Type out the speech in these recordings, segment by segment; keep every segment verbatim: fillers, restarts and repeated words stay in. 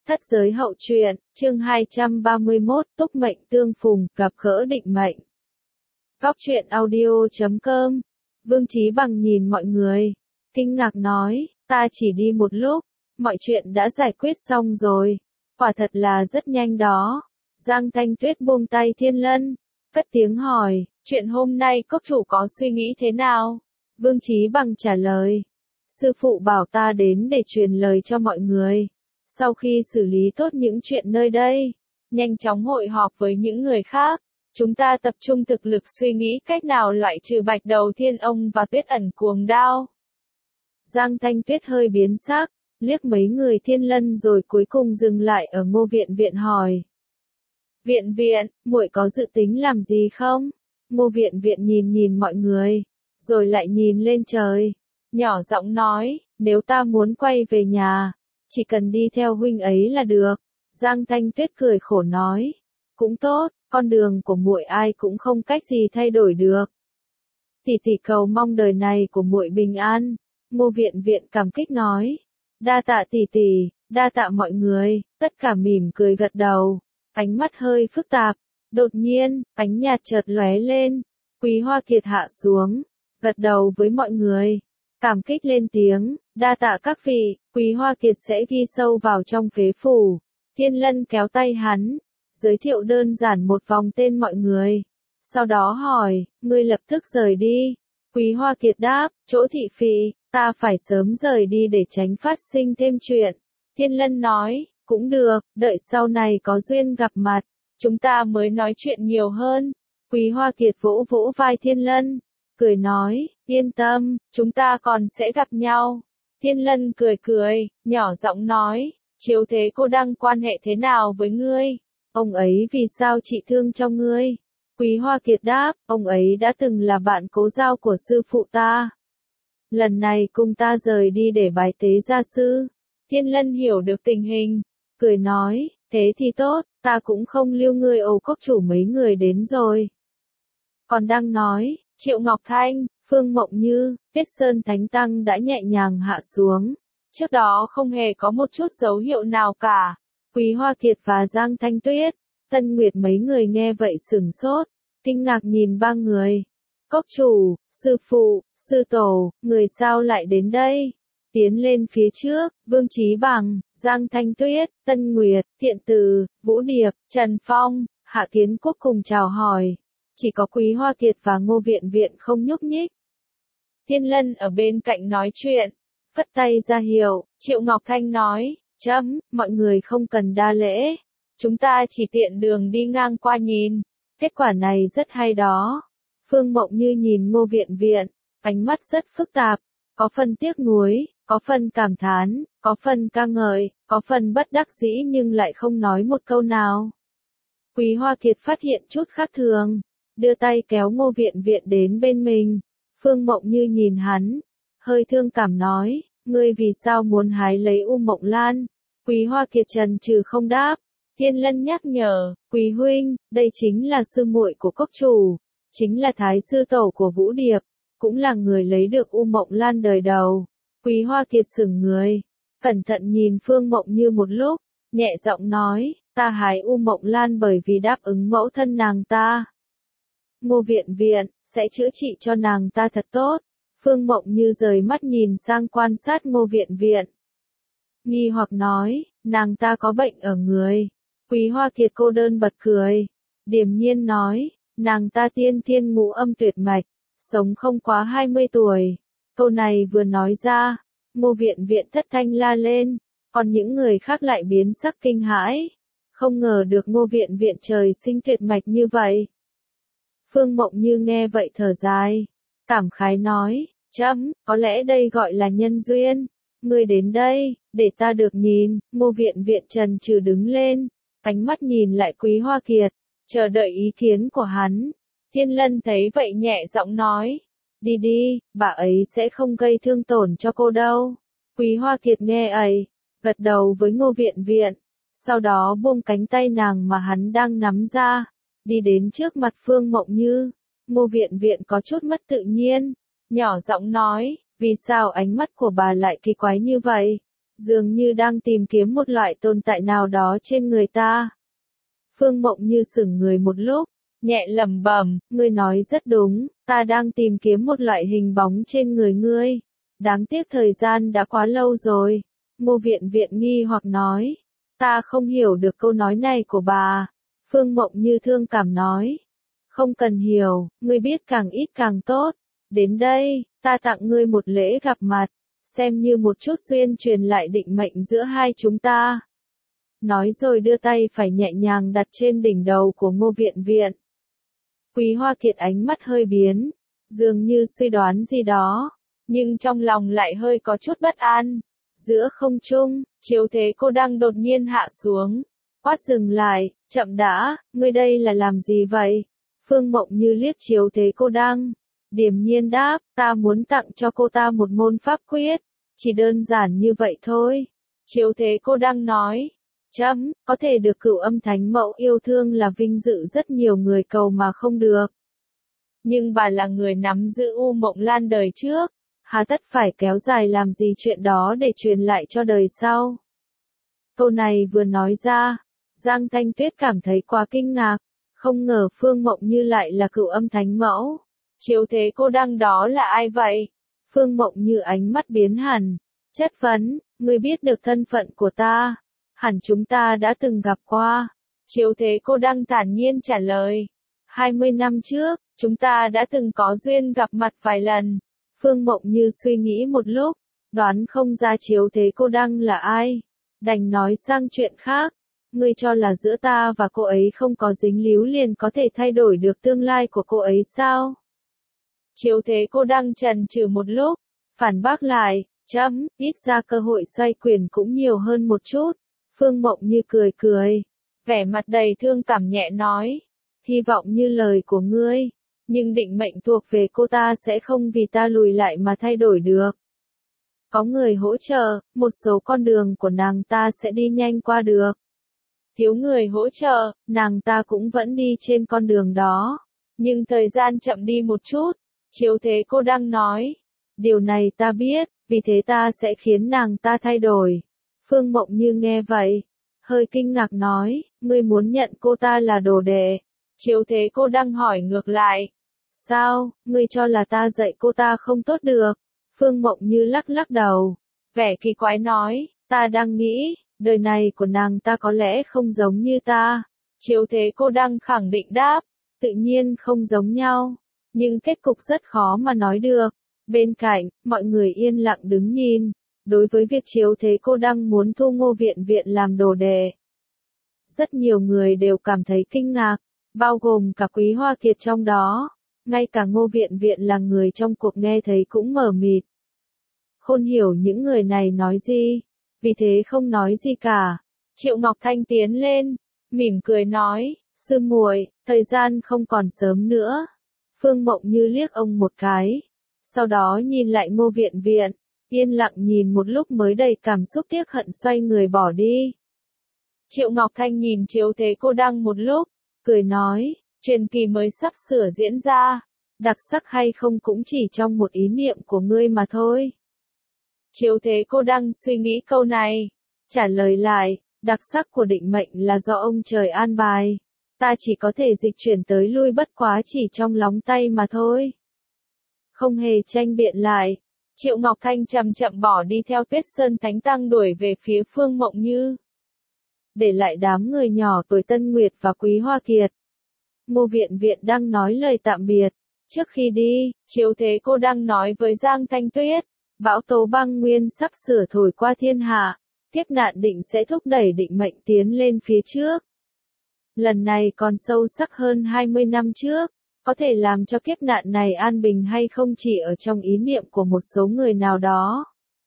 Thất giới hậu truyện, chương hai trăm ba mươi mốt, túc mệnh tương phùng, gặp gỡ định mệnh. Góc truyện audio chấm com. Vương Chí Bằng nhìn mọi người, kinh ngạc nói, ta chỉ đi một lúc, mọi chuyện đã giải quyết xong rồi. Quả thật là rất nhanh đó. Giang Thanh Tuyết buông tay Thiên Lân, cất tiếng hỏi, chuyện hôm nay cốc chủ có suy nghĩ thế nào? Vương Chí Bằng trả lời, sư phụ bảo ta đến để truyền lời cho mọi người. Sau khi xử lý tốt những chuyện nơi đây, nhanh chóng hội họp với những người khác, chúng ta tập trung thực lực suy nghĩ cách nào loại trừ Bạch Đầu Thiên Ông và Tuyết Ẩn Cuồng Đao. Giang Thanh Tuyết hơi biến sắc, liếc mấy người Thiên Lân rồi cuối cùng dừng lại ở Ngô Viện Viện hỏi. Viện Viện, muội có dự tính làm gì không? Ngô Viện Viện nhìn nhìn mọi người, rồi lại nhìn lên trời, nhỏ giọng nói, nếu ta muốn quay về nhà, chỉ cần đi theo huynh ấy là được. Giang Thanh Tuyết cười khổ nói, cũng tốt, con đường của muội ai cũng không cách gì thay đổi được. Tỷ tỷ cầu mong đời này của muội bình an. Ngô Viện Viện cảm kích nói, đa tạ tỷ tỷ, đa tạ mọi người, tất cả mỉm cười gật đầu, ánh mắt hơi phức tạp. Đột nhiên, ánh nhạt chợt lóe lên, Quý Hoa Kiệt hạ xuống, gật đầu với mọi người, cảm kích lên tiếng, đa tạ các vị. Quý Hoa Kiệt sẽ ghi sâu vào trong phế phủ. Thiên Lân kéo tay hắn, giới thiệu đơn giản một vòng tên mọi người, sau đó hỏi, ngươi lập tức rời đi. Quý Hoa Kiệt đáp, chỗ thị phi, ta phải sớm rời đi để tránh phát sinh thêm chuyện. Thiên Lân nói, cũng được, đợi sau này có duyên gặp mặt, chúng ta mới nói chuyện nhiều hơn. Quý Hoa Kiệt vỗ vỗ vai Thiên Lân, cười nói, yên tâm, chúng ta còn sẽ gặp nhau. Thiên Lân cười cười, nhỏ giọng nói, Chiếu Thế Cô đang quan hệ thế nào với ngươi? Ông ấy vì sao trị thương cho ngươi? Quý Hoa Kiệt đáp, ông ấy đã từng là bạn cố giao của sư phụ ta. Lần này cùng ta rời đi để bái tế gia sư. Thiên Lân hiểu được tình hình, cười nói, thế thì tốt, ta cũng không lưu ngươi ầu cốc chủ mấy người đến rồi. Còn đang nói, Triệu Ngọc Thanh, Phương Mộng Như, Tiết Sơn Thánh Tăng đã nhẹ nhàng hạ xuống. Trước đó không hề có một chút dấu hiệu nào cả. Quý Hoa Kiệt và Giang Thanh Tuyết, Tân Nguyệt mấy người nghe vậy sửng sốt, kinh ngạc nhìn ba người. Cốc chủ, sư phụ, sư tổ, người sao lại đến đây? Tiến lên phía trước, Vương Chí Bằng, Giang Thanh Tuyết, Tân Nguyệt, Thiện Từ, Vũ Điệp, Trần Phong, Hạ Kiến Quốc cùng chào hỏi. Chỉ có Quý Hoa Kiệt và Ngô Viện Viện không nhúc nhích. Thiên Lân ở bên cạnh nói chuyện, phất tay ra hiệu. Triệu Ngọc Thanh nói, chấm, mọi người không cần đa lễ, chúng ta chỉ tiện đường đi ngang qua nhìn, kết quả này rất hay đó. Phương Mộng Như nhìn Ngô Viện Viện, ánh mắt rất phức tạp, có phần tiếc nuối, có phần cảm thán, có phần ca ngợi, có phần bất đắc dĩ nhưng lại không nói một câu nào. Quý Hoa Kiệt phát hiện chút khác thường, đưa tay kéo Ngô Viện Viện đến bên mình. Phương Mộng Như nhìn hắn, hơi thương cảm nói, ngươi vì sao muốn hái lấy U Mộng Lan? Quý Hoa Kiệt trần trừ không đáp. Thiên Lân nhắc nhở, Quý huynh, đây chính là sư muội của cốc chủ, chính là thái sư tổ của Vũ Điệp, cũng là người lấy được U Mộng Lan đời đầu. Quý Hoa Kiệt sững người, cẩn thận nhìn Phương Mộng Như một lúc, nhẹ giọng nói, ta hái U Mộng Lan bởi vì đáp ứng mẫu thân nàng ta. Ngô Viện Viện, sẽ chữa trị cho nàng ta thật tốt. Phương Mộng Như rời mắt nhìn sang quan sát Ngô Viện Viện, nghi hoặc nói, nàng ta có bệnh ở người. Quý Hoa Kiệt cô đơn bật cười, điềm nhiên nói, nàng ta tiên thiên ngũ âm tuyệt mạch, sống không quá hai mươi tuổi. Câu này vừa nói ra, Ngô Viện Viện thất thanh la lên, còn những người khác lại biến sắc kinh hãi, không ngờ được Ngô Viện Viện trời sinh tuyệt mạch như vậy. Phương Mộng Như nghe vậy thở dài, cảm khái nói, chấm, có lẽ đây gọi là nhân duyên. Ngươi đến đây, để ta được nhìn. Ngô Viện Viện trần trừ đứng lên, ánh mắt nhìn lại Quý Hoa Kiệt, chờ đợi ý kiến của hắn. Thiên Lân thấy vậy nhẹ giọng nói, đi đi, bà ấy sẽ không gây thương tổn cho cô đâu. Quý Hoa Kiệt nghe ấy, gật đầu với Ngô Viện Viện, sau đó buông cánh tay nàng mà hắn đang nắm ra, đi đến trước mặt Phương Mộng Như. Ngô Viện Viện có chút mất tự nhiên, nhỏ giọng nói, vì sao ánh mắt của bà lại kỳ quái như vậy? dường như đang tìm kiếm một loại tồn tại nào đó trên người ta. Phương Mộng Như sững người một lúc, nhẹ lẩm bẩm, ngươi nói rất đúng, ta đang tìm kiếm một loại hình bóng trên người ngươi. Đáng tiếc thời gian đã quá lâu rồi. Ngô Viện Viện nghi hoặc nói, ta không hiểu được câu nói này của bà. Phương Mộng Như thương cảm nói, không cần hiểu, ngươi biết càng ít càng tốt. Đến đây, ta tặng ngươi một lễ gặp mặt, xem như một chút duyên truyền lại định mệnh giữa hai chúng ta. Nói rồi đưa tay phải nhẹ nhàng đặt trên đỉnh đầu của Ngô Viện Viện. Quý Hoa Kiệt ánh mắt hơi biến, dường như suy đoán gì đó, nhưng trong lòng lại hơi có chút bất an. Giữa không trung, Chiếu Thế Cô Đăng đột nhiên hạ xuống, quát dừng lại, chậm đã, ngươi đây là làm gì vậy? Phương Mộng Như liếc Chiếu Thế Cô Đăng, điềm nhiên đáp, ta muốn tặng cho cô ta một môn pháp quyết, chỉ đơn giản như vậy thôi. Chiếu Thế Cô Đăng nói, chấm, có thể được Cửu Âm Thánh Mẫu yêu thương là vinh dự rất nhiều người cầu mà không được. Nhưng bà là người nắm giữ U Mộng Lan đời trước, hà tất phải kéo dài làm gì chuyện đó để truyền lại cho đời sau. Câu này vừa nói ra, Giang Thanh Tuyết cảm thấy quá kinh ngạc, không ngờ Phương Mộng Như lại là Cửu Âm Thánh Mẫu. Chiếu Thế Cô Đăng đó là ai vậy? Phương Mộng Như ánh mắt biến hẳn, chất vấn, ngươi biết được thân phận của ta, hẳn chúng ta đã từng gặp qua. Chiếu Thế Cô Đăng thản nhiên trả lời, hai mươi năm trước, chúng ta đã từng có duyên gặp mặt vài lần. Phương Mộng Như suy nghĩ một lúc, đoán không ra Chiếu Thế Cô Đăng là ai, đành nói sang chuyện khác. Ngươi cho là giữa ta và cô ấy không có dính líu liền có thể thay đổi được tương lai của cô ấy sao? Chiếu Thế Cô Đăng chần chừ một lúc, phản bác lại, chấm, ít ra cơ hội xoay quyền cũng nhiều hơn một chút. Phương Mộng Như cười cười, vẻ mặt đầy thương cảm nhẹ nói, hy vọng như lời của ngươi, nhưng định mệnh thuộc về cô ta sẽ không vì ta lùi lại mà thay đổi được. Có người hỗ trợ, một số con đường của nàng ta sẽ đi nhanh qua được. Thiếu người hỗ trợ, nàng ta cũng vẫn đi trên con đường đó, nhưng thời gian chậm đi một chút. Chiếu Thế Cô Đăng nói, điều này ta biết, vì thế ta sẽ khiến nàng ta thay đổi. Phương Mộng Như nghe vậy, hơi kinh ngạc nói, ngươi muốn nhận cô ta là đồ đệ. Chiếu Thế Cô Đăng hỏi ngược lại, sao, ngươi cho là ta dạy cô ta không tốt được? Phương Mộng Như lắc lắc đầu, vẻ kỳ quái nói, ta đang nghĩ, đời này của nàng ta có lẽ không giống như ta. Chiếu Thế Cô Đăng khẳng định đáp, tự nhiên không giống nhau, nhưng kết cục rất khó mà nói được. Bên cạnh, mọi người yên lặng đứng nhìn, đối với việc Chiếu Thế Cô Đăng muốn thu Ngô Viện Viện làm đồ đệ. Rất nhiều người đều cảm thấy kinh ngạc, bao gồm cả Quý Hoa Kiệt trong đó. Ngay cả Ngô Viện Viện là người trong cuộc nghe thấy cũng mờ mịt. Không hiểu những người này nói gì, vì thế không nói gì cả. Triệu Ngọc Thanh tiến lên, mỉm cười nói, sư muội, thời gian không còn sớm nữa. Phương Mộng Như liếc ông một cái, sau đó nhìn lại Ngô Viện Viện, yên lặng nhìn một lúc mới đầy cảm xúc tiếc hận xoay người bỏ đi. Triệu Ngọc Thanh nhìn Chiếu Thế Cô Đăng một lúc, cười nói, truyền kỳ mới sắp sửa diễn ra, đặc sắc hay không cũng chỉ trong một ý niệm của ngươi mà thôi. Chiếu Thế Cô Đăng suy nghĩ câu này, trả lời lại, đặc sắc của định mệnh là do ông trời an bài, ta chỉ có thể dịch chuyển tới lui bất quá chỉ trong lóng tay mà thôi. Không hề tranh biện lại, Triệu Ngọc Thanh chậm chậm bỏ đi theo Tuyết Sơn Thánh Tăng đuổi về phía Phương Mộng Như. Để lại đám người nhỏ tuổi Tân Nguyệt và Quý Hoa Kiệt. Ngô Viện Viện đang nói lời tạm biệt. Trước khi đi, Chiếu Thế Cô Đăng nói với Giang Thanh Tuyết, bão tố băng nguyên sắp sửa thổi qua thiên hạ, kiếp nạn định sẽ thúc đẩy định mệnh tiến lên phía trước. Lần này còn sâu sắc hơn hai mươi năm trước, có thể làm cho kiếp nạn này an bình hay không chỉ ở trong ý niệm của một số người nào đó.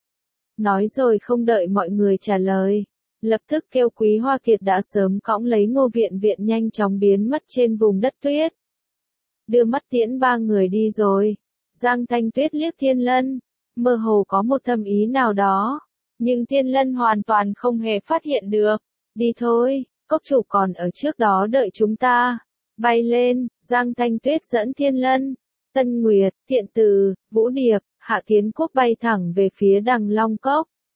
Nói rồi không đợi mọi người trả lời, lập tức kêu Quý Hoa Kiệt đã sớm cõng lấy Ngô Viện Viện nhanh chóng biến mất trên vùng đất tuyết. Đưa mắt tiễn ba người đi rồi, Giang Thanh Tuyết liếc Thiên Lân, mơ hồ có một thâm ý nào đó, nhưng Thiên Lân hoàn toàn không hề phát hiện được. Đi thôi, cốc chủ còn ở trước đó đợi chúng ta. Bay lên, Giang Thanh Tuyết dẫn Thiên Lân, Tân Nguyệt, Thiện Từ, Vũ Điệp, Hạ Kiến Quốc bay thẳng về phía Đằng Long Cốc.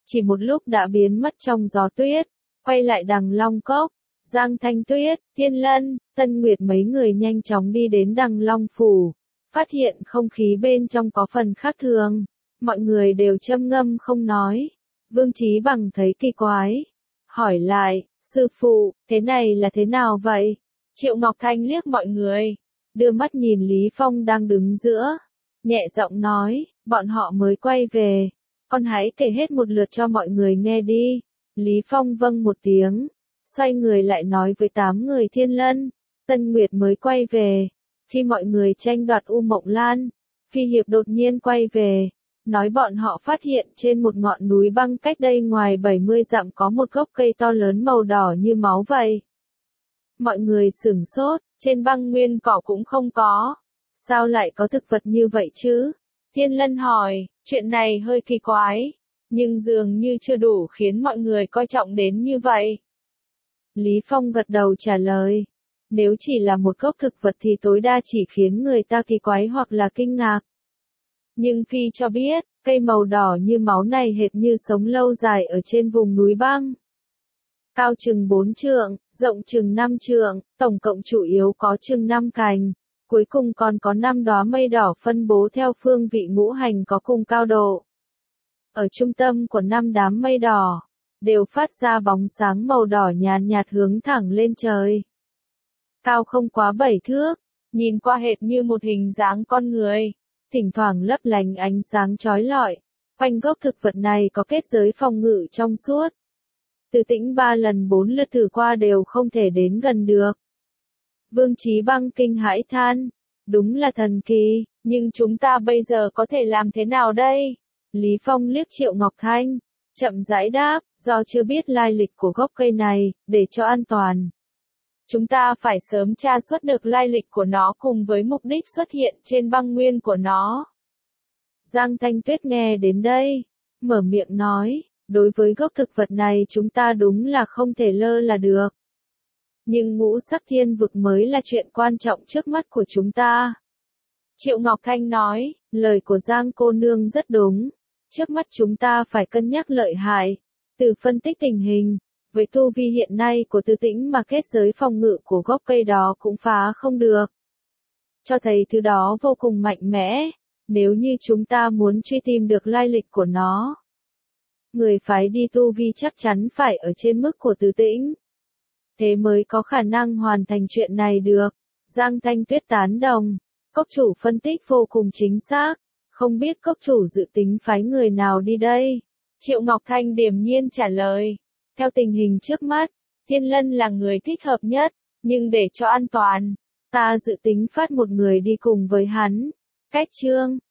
chỉ một lúc đã biến mất trong gió tuyết, quay lại Đằng Long Cốc. Giang Thanh Tuyết, Thiên Lân, Tân Nguyệt mấy người nhanh chóng đi đến Đằng Long Phủ, phát hiện không khí bên trong có phần khác thường, mọi người đều châm ngâm không nói. Vương Chí Bằng thấy kỳ quái, hỏi lại, sư phụ, thế này là thế nào vậy? Triệu Ngọc Thanh liếc mọi người, đưa mắt nhìn Lý Phong đang đứng giữa, nhẹ giọng nói, bọn họ mới quay về, con hãy kể hết một lượt cho mọi người nghe đi. Lý Phong vâng một tiếng, xoay người lại nói với tám người Thiên Lân, Tân Nguyệt mới quay về. Khi mọi người tranh đoạt U Mộng Lan, Phi Hiệp đột nhiên quay về, nói bọn họ phát hiện trên một ngọn núi băng cách đây ngoài bảy mươi dặm có một gốc cây to lớn màu đỏ như máu vậy. Mọi người sửng sốt, trên băng nguyên cỏ cũng không có. Sao lại có thực vật như vậy chứ? Thiên Lân hỏi, chuyện này hơi kỳ quái, nhưng dường như chưa đủ khiến mọi người coi trọng đến như vậy. Lý Phong gật đầu trả lời, nếu chỉ là một gốc thực vật thì tối đa chỉ khiến người ta kỳ quái hoặc là kinh ngạc. Nhưng Phi cho biết, cây màu đỏ như máu này hệt như sống lâu dài ở trên vùng núi băng. Cao chừng bốn trượng, rộng chừng năm trượng, tổng cộng chủ yếu có chừng năm cành. Cuối cùng còn có năm đóa mây đỏ phân bố theo phương vị ngũ hành có cùng cao độ. Ở trung tâm của năm đám mây đỏ, đều phát ra bóng sáng màu đỏ nhàn nhạt hướng thẳng lên trời. Cao không quá bảy thước, nhìn qua hệt như một hình dáng con người, thỉnh thoảng lấp lánh ánh sáng chói lọi. Quanh gốc thực vật này có kết giới phòng ngự trong suốt. Từ Tĩnh ba lần bốn lượt thử qua đều không thể đến gần được. Vương Chí Băng kinh hãi than, đúng là thần kỳ, nhưng chúng ta bây giờ có thể làm thế nào đây? Lý Phong liếc Triệu Ngọc Thanh, chậm rãi đáp, do chưa biết lai lịch của gốc cây này, để cho an toàn. Chúng ta phải sớm tra xuất được lai lịch của nó cùng với mục đích xuất hiện trên băng nguyên của nó. Giang Thanh Tuyết nghe đến đây, mở miệng nói, đối với gốc thực vật này chúng ta đúng là không thể lơ là được. Nhưng ngũ sắc thiên vực mới là chuyện quan trọng trước mắt của chúng ta. Triệu Ngọc Thanh nói, lời của Giang cô nương rất đúng. Trước mắt chúng ta phải cân nhắc lợi hại. Từ phân tích tình hình, với tu vi hiện nay của Từ Tĩnh mà kết giới phòng ngự của gốc cây đó cũng phá không được. Cho thấy thứ đó vô cùng mạnh mẽ, nếu như chúng ta muốn truy tìm được lai lịch của nó. Người phái đi tu vi chắc chắn phải ở trên mức của Từ Tĩnh. Thế mới có khả năng hoàn thành chuyện này được. Giang Thanh Tuyết tán đồng. Cốc chủ phân tích vô cùng chính xác. Không biết cốc chủ dự tính phái người nào đi đây? Triệu Ngọc Thanh điềm nhiên trả lời. Theo tình hình trước mắt, Thiên Lân là người thích hợp nhất. Nhưng để cho an toàn, ta dự tính phát một người đi cùng với hắn. Cách chương